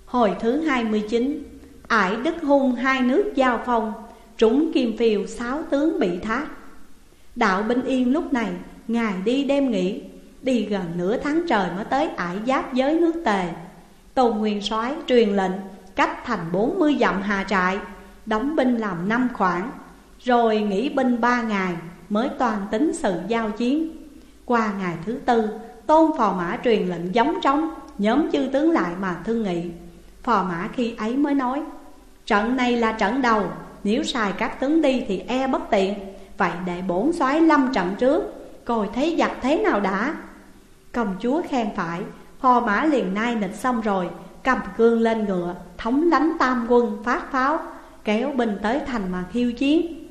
Hồi thứ 29, ải Đức Hung hai nước giao phong, trúng kim phiêu 6 tướng bị thác. Đạo binh Yên lúc này ngày đi đêm nghỉ, đi gần nửa tháng trời mới tới ải giáp giới nước Tề. Tôn Nguyên Soái truyền lệnh cách thành 40 dặm hạ trại, đóng binh làm 5 khoản, rồi nghỉ binh 3 ngày mới toàn tính sự giao chiến. Qua ngày thứ tư, Tôn Phò Mã truyền lệnh gióng trống, nhóm chư tướng lại mà thương nghị. Phò Mã khi ấy mới nói: trận này là trận đầu, nếu sai các tướng đi thì e bất tiện, vậy để bổn soái lâm trận trước, coi thấy giặc thế nào đã. Công chúa khen phải, Phò Mã liền nai nịch xong rồi, cầm cương lên ngựa, thống lãnh tam quân phát pháo, kéo binh tới thành mà khiêu chiến.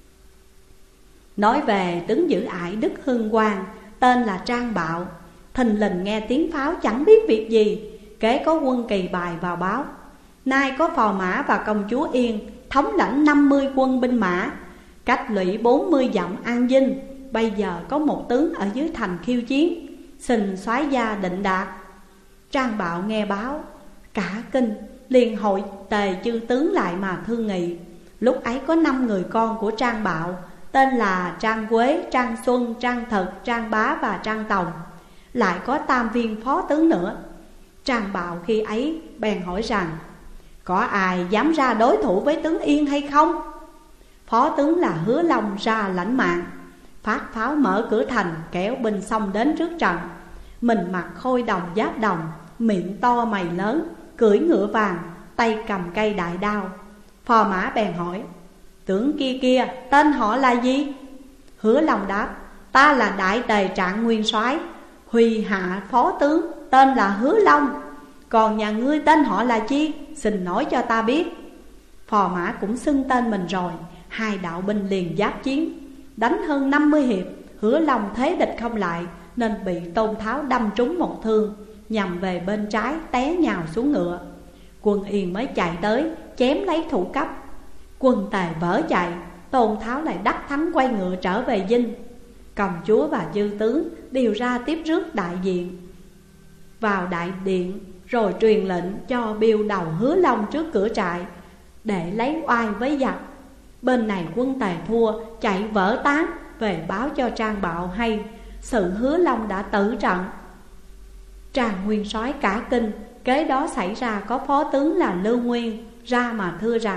Nói về tướng giữ ải Đức Hưng Quang, tên là Trang Bạo, thình lình nghe tiếng pháo chẳng biết việc gì, kế có quân Kỳ Bài vào báo: nay có Phò Mã và công chúa Yên thống lãnh 50 quân binh mã, cách lũy 40 dặm An Dinh. Bây giờ có một tướng ở dưới thành khiêu chiến, xin soái gia định đạt. Trang Bạo nghe báo cả kinh, liền hội tề chư tướng lại mà thương nghị. Lúc ấy có 5 người con của Trang Bạo, tên là Trang Quế, Trang Xuân, Trang Thực, Trang Bá và Trang Tòng, lại có tam viên phó tướng nữa. Trang Bạo khi ấy bèn hỏi rằng: có ai dám ra đối thủ với tướng Yên hay không? Phó tướng là Hứa Long ra lãnh mạng, phát pháo mở cửa thành, kéo binh xong đến trước trận. Mình mặc khôi đồng giáp đồng, miệng to mày lớn, cưỡi ngựa vàng, tay cầm cây đại đao. Phò Mã bèn hỏi: tướng kia kia tên họ là gì? Hứa Long đáp: ta là Đại Tề Trạng Nguyên Soái, Huy hạ phó tướng, tên là Hứa Long. Còn nhà ngươi tên họ là chi? Xin nói cho ta biết. Phò Mã cũng xưng tên mình rồi. Hai đạo binh liền giáp chiến, đánh hơn 50 hiệp. Hứa Long thế địch không lại, nên bị Tôn Tháo đâm trúng một thương, nhằm về bên trái té nhào xuống ngựa. Quân Yên mới chạy tới chém lấy thủ cấp. Quân Tề vỡ chạy, Tôn Tháo lại đắc thắng quay ngựa trở về dinh. Công chúa và dư tướng đều ra tiếp rước đại diện vào đại điện, rồi truyền lệnh cho biêu đầu Hứa Long trước cửa trại để lấy oai với giặc. Bên này quân Tề thua, chạy vỡ tán về báo cho Trang Bạo hay sự Hứa Long đã tử trận. Trang Nguyên Soái cả kinh. Kế đó xảy ra có phó tướng là Lưu Nguyên ra mà thưa rằng: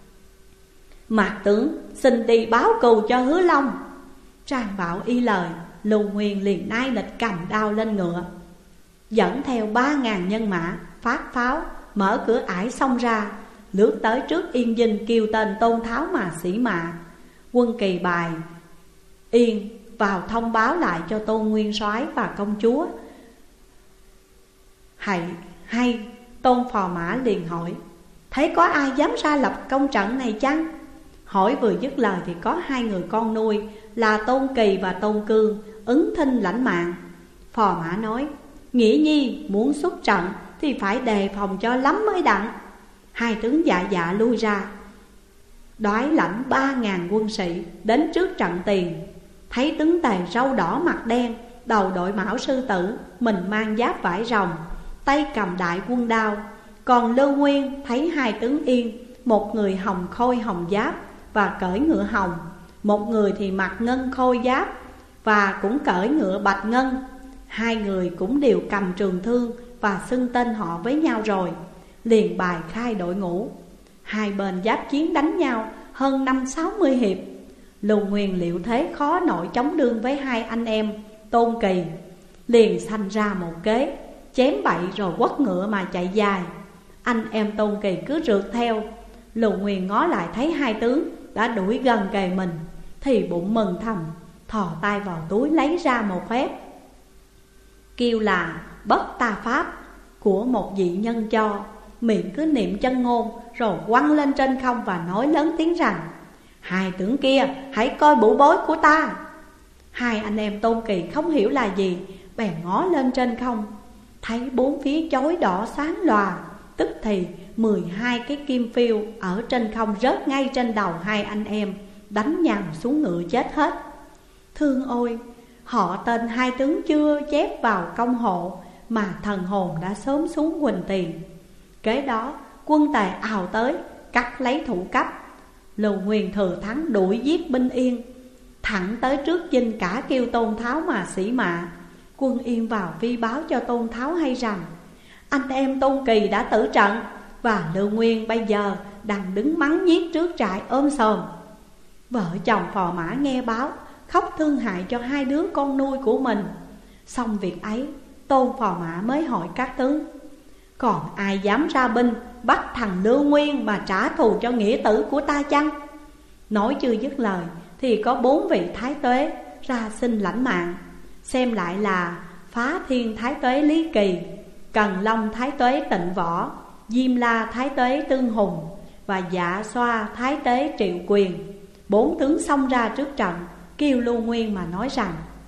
Mạc tướng xin đi báo cù cho Hứa Long. Trang Bạo y lời. Lưu Nguyên liền nai nịch cầm đao lên ngựa, dẫn theo 3.000 nhân mã, phát pháo, mở cửa ải xông ra, lướt tới trước Yên Dinh, kêu tên Tôn Tháo mà sĩ mạ. Quân Kỳ Bài Yên vào thông báo lại cho Tôn Nguyên Soái và công chúa. Hay Tôn Phò Mã liền hỏi: thấy có ai dám ra lập công trận này chăng? Hỏi vừa dứt lời thì có 2 người con nuôi là Tôn Kỳ và Tôn Cương ứng thinh lãnh mạng. Phò Mã nói: Nghĩa nhi muốn xuất trận thì phải đề phòng cho lắm mới đặng. 2 tướng dạ dạ lui ra, đoái lãnh 3.000 quân sĩ đến trước trận tiền. Thấy tướng Tề râu đỏ mặt đen, đầu đội mão sư tử, mình mang giáp vải rồng, tay cầm đại quân đao. Còn Lưu Nguyên thấy 2 tướng Yên, một người hồng khôi hồng giáp và cởi ngựa hồng, một người thì mặc ngân khôi giáp và cũng cởi ngựa bạch ngân. 2 người cũng đều cầm trường thương và xưng tên họ với nhau rồi, liền bài khai đội ngũ. 2 bên giáp chiến đánh nhau hơn 50-60 hiệp. Lưu Nguyên liệu thế khó nổi chống đương với 2 anh em Tôn Kỳ, liền sanh ra một kế, chém bậy rồi quất ngựa mà chạy dài. Anh em Tôn Kỳ cứ rượt theo. Lưu Nguyên ngó lại thấy 2 tướng đã đuổi gần kề mình, thì bụng mừng thầm, thò tay vào túi lấy ra một phép, kêu là Bất Ta Pháp của một vị nhân cho, miệng cứ niệm chân ngôn, rồi quăng lên trên không và nói lớn tiếng rằng: 2 tướng kia hãy coi bụ bối của ta. 2 anh em Tôn Kỳ không hiểu là gì, bèn ngó lên trên không, thấy 4 phía chói đỏ sáng lòa. Tức thì 12 cái kim phiêu ở trên không rớt ngay trên đầu 2 anh em, đánh nhằm xuống ngựa chết hết. Thương ôi, họ tên 2 tướng chưa chép vào công hộ, mà thần hồn đã sớm xuống Quỳnh Tiền. Kế đó quân Tề ào tới, cắt lấy thủ cấp. Lưu Nguyên thừa thắng đuổi giết binh Yên, thẳng tới trước dinh cả kêu Tôn Tháo mà sỉ mạ. Quân Yên vào vi báo cho Tôn Tháo hay rằng anh em Tôn Kỳ đã tử trận, và Lưu Nguyên bây giờ đang đứng mắng nhiếc trước trại ôm sòm. Vợ chồng Phò Mã nghe báo, khóc thương hại cho hai đứa con nuôi của mình. Xong việc ấy, Tôn Phò Mã mới hỏi các tướng: còn ai dám ra binh bắt thằng Lưu Nguyên mà trả thù cho nghĩa tử của ta chăng? Nói chưa dứt lời thì có 4 vị thái tuế ra xin lãnh mạng. Xem lại là Phá Thiên thái tuế Lý Kỳ, Cần Long thái tuế Tịnh Võ, Diêm La thái tuế Tương Hùng và Dạ Xoa thái tuế Triệu Quyền. 4 tướng xông ra trước trận, kêu Lưu Nguyên mà nói rằng: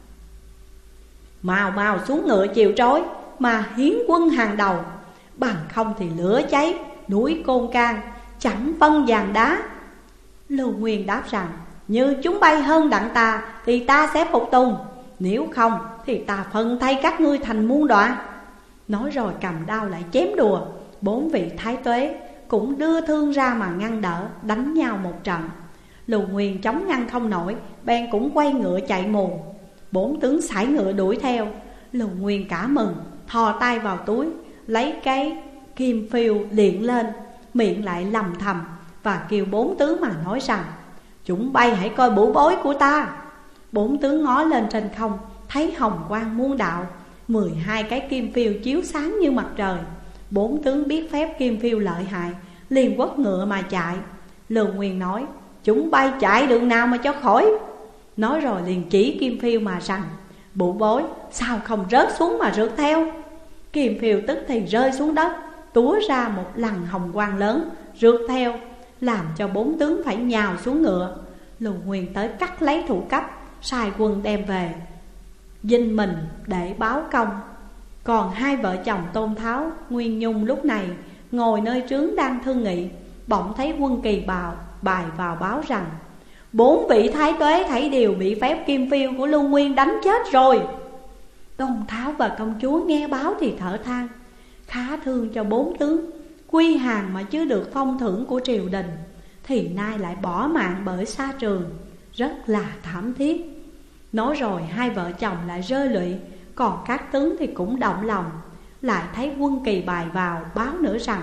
mau mau xuống ngựa chiều trối mà hiến quân hàng đầu, bằng không thì lửa cháy núi Côn Cang, chẳng phân vàng đá. Lưu Nguyên đáp rằng: như chúng bay hơn đặng ta thì ta sẽ phục tùng, nếu không thì ta phân thay các ngươi thành muôn đoạn. Nói rồi cầm đao lại chém đùa. 4 vị thái tuế cũng đưa thương ra mà ngăn đỡ, đánh nhau một trận. Lưu Nguyên chống ngăn không nổi, bèn cũng quay ngựa chạy mù. 4 tướng sải ngựa đuổi theo. Lưu Nguyên cả mừng, thò tay vào túi, lấy cái kim phiêu liệng lên, miệng lại lầm thầm và kêu 4 tướng mà nói rằng: chúng bay hãy coi bủ bối của ta. 4 tướng ngó lên trên không, thấy hồng quang muôn đạo, 12 cái kim phiêu chiếu sáng như mặt trời. 4 tướng biết phép kim phiêu lợi hại, liền quất ngựa mà chạy. Lưu Nguyên nói: chúng bay chạy đường nào mà cho khỏi. Nói rồi liền chỉ kim phiêu mà rằng: bụ bối, sao không rớt xuống mà rượt theo? Kim phiêu tức thì rơi xuống đất, túa ra một lằn hồng quang lớn, rượt theo, làm cho 4 tướng phải nhào xuống ngựa. Lưu Nguyên tới cắt lấy thủ cấp, sai quân đem về dinh mình để báo công. Còn hai vợ chồng Tôn Tháo, Nguyên Nhung lúc này ngồi nơi trướng đang thương nghị, bỗng thấy quân Kỳ bài vào báo rằng: 4 vị thái tuế thảy đều bị phép kim phiêu của Lưu Nguyên đánh chết rồi. Tôn Tháo và công chúa nghe báo thì thở than, khá thương cho 4 tướng quy hàng mà chưa được phong thưởng của triều đình, thì nay lại bỏ mạng bởi xa trường, rất là thảm thiết. Nói rồi hai vợ chồng lại rơi lụy, còn các tướng thì cũng động lòng. Lại thấy quân Kỳ bài vào báo nữa rằng: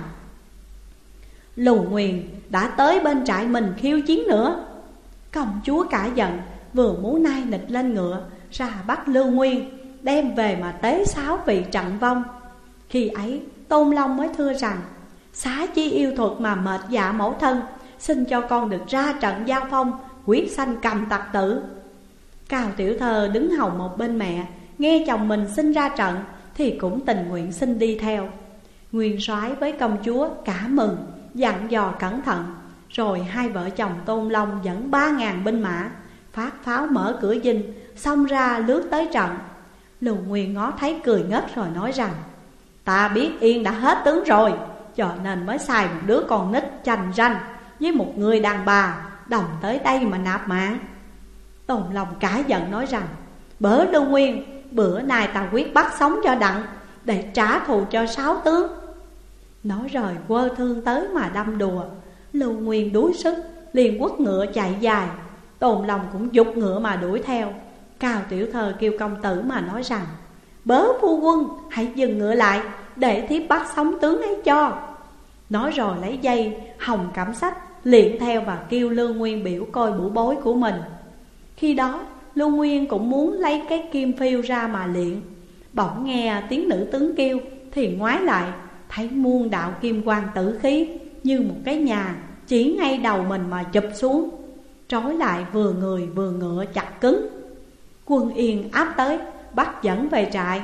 Lưu Nguyên đã tới bên trại mình khiêu chiến nữa. Công chúa cả giận, vừa muốn nai nịch lên ngựa ra bắt Lưu Nguyên, đem về mà tế sáo vị trận vong. Khi ấy Tôn Long mới thưa rằng: xá chi yêu thuật mà mệt dạ mẫu thân, xin cho con được ra trận giao phong, quyết sanh cầm tặc tử. Cao Tiểu Thơ đứng hầu một bên mẹ, nghe chồng mình xin ra trận thì cũng tình nguyện xin đi theo. Nguyên soái với công chúa cả mừng, dặn dò cẩn thận. Rồi hai vợ chồng Tôn Long dẫn 3.000 binh mã, phát pháo mở cửa dinh, xông ra lướt tới trận. Lưu Nguyên ngó thấy cười ngất rồi nói rằng: ta biết Yên đã hết tướng rồi, cho nên mới xài một đứa con nít chành ranh với một người đàn bà đồng tới đây mà nạp mạng. Tôn Long cả giận nói rằng: bỡ Lưu Nguyên, bữa nay ta quyết bắt sống cho đặng, để trả thù cho 6 tướng. Nói rồi quơ thương tới mà đâm đùa. Lưu Nguyên đuối sức, liền quất ngựa chạy dài. Tôn Long cũng giục ngựa mà đuổi theo. Cao Tiểu Thơ kêu công tử mà nói rằng: bớ phu quân, hãy dừng ngựa lại, để thiếp bắt sống tướng ấy cho. Nói rồi lấy dây hồng cẩm sách liệng theo và kêu Lưu Nguyên biểu coi bủ bối của mình. Khi đó Lưu Nguyên cũng muốn lấy cái kim phiêu ra mà liệng. Bỗng nghe tiếng nữ tướng kêu thì ngoái lại, thấy muôn đạo kim quang tử khí như một cái nhà chỉ ngay đầu mình mà chụp xuống, trói lại vừa người vừa ngựa chặt cứng. Quân Yên áp tới bắt dẫn về trại.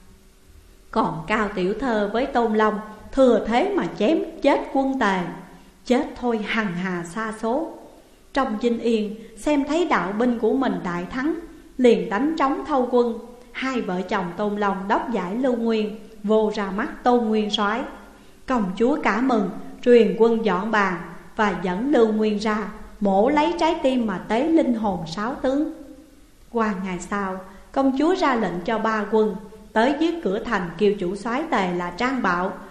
Còn Cao Tiểu Thơ với Tôn Long thừa thế mà chém chết quân Tề, chết thôi hằng hà sa số. Trong dinh Yên xem thấy đạo binh của mình đại thắng, liền đánh trống thâu quân. Hai vợ chồng Tôn Long đốc giải Lưu Nguyên vô ra mắt Tôn Nguyên soái. Công chúa cả mừng, truyền quân dọn bàn và dẫn Lưu Nguyên ra mổ lấy trái tim mà tế linh hồn 6 tướng. Qua ngày sau, công chúa ra lệnh cho 3 quân tới dưới cửa thành kêu chủ soái Tề là Trang Bạo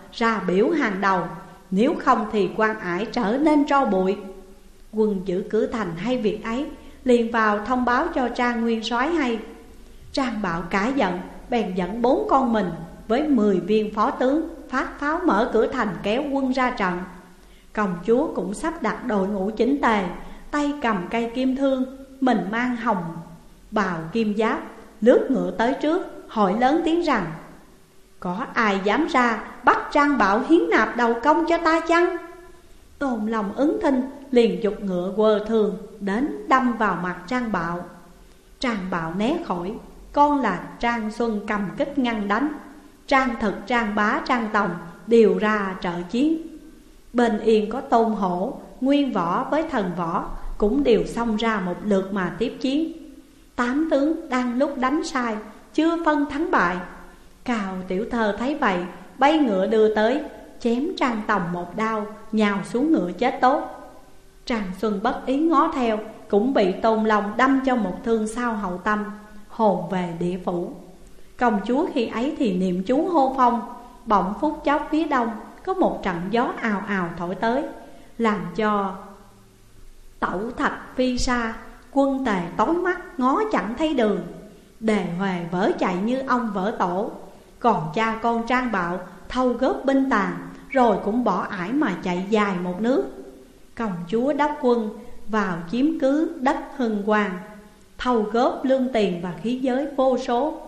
ra biểu hàng đầu, nếu không thì Quan Ải trở nên tro bụi. Quân giữ cửa thành hay việc ấy, liền vào thông báo cho Trang Nguyên Soái hay. Trang Bạo cả giận, bèn dẫn 4 con mình với 10 viên phó tướng phát pháo mở cửa thành kéo quân ra trận. Công chúa cũng sắp đặt đội ngũ chỉnh tề, tay cầm cây kim thương, mình mang hồng bào kim giáp, lướt ngựa tới trước, hỏi lớn tiếng rằng: có ai dám ra bắt Trang Bạo hiến nạp đầu công cho ta chăng? Tôn Long ứng thinh, liền giục ngựa quơ thường đến đâm vào mặt Trang Bạo. Trang Bạo né khỏi, con là Trang Xuân cầm kích ngăn đánh. Trang Thực, Trang Bá, Trang Tòng đều ra trợ chiến. Bên Yên có Tôn Hổ, Nguyên Võ với Thần Võ cũng đều xông ra một lượt mà tiếp chiến. 8 tướng đang lúc đánh sai, chưa phân thắng bại. Cào Tiểu Thơ thấy vậy, bay ngựa đưa tới, chém Trang Tòng một đao, nhào xuống ngựa chết tốt. Trang Xuân bất ý ngó theo, cũng bị Tôn Long đâm cho một thương sau hậu tâm, hồn về địa phủ. Công chúa khi ấy thì niệm chú hô phong, bỗng phút chốc phía đông có một trận gió ào ào thổi tới, làm cho tẩu thạch phi xa, quân tề tối mắt ngó chẳng thấy đường. Đề Huề vỡ chạy như ong vỡ tổ, còn cha con Trang Bạo thâu góp binh tàn, rồi cũng bỏ ải mà chạy dài một nước. Công chúa đốc quân vào chiếm cứ đất Hưng Quang, thâu góp lương tiền và khí giới vô số.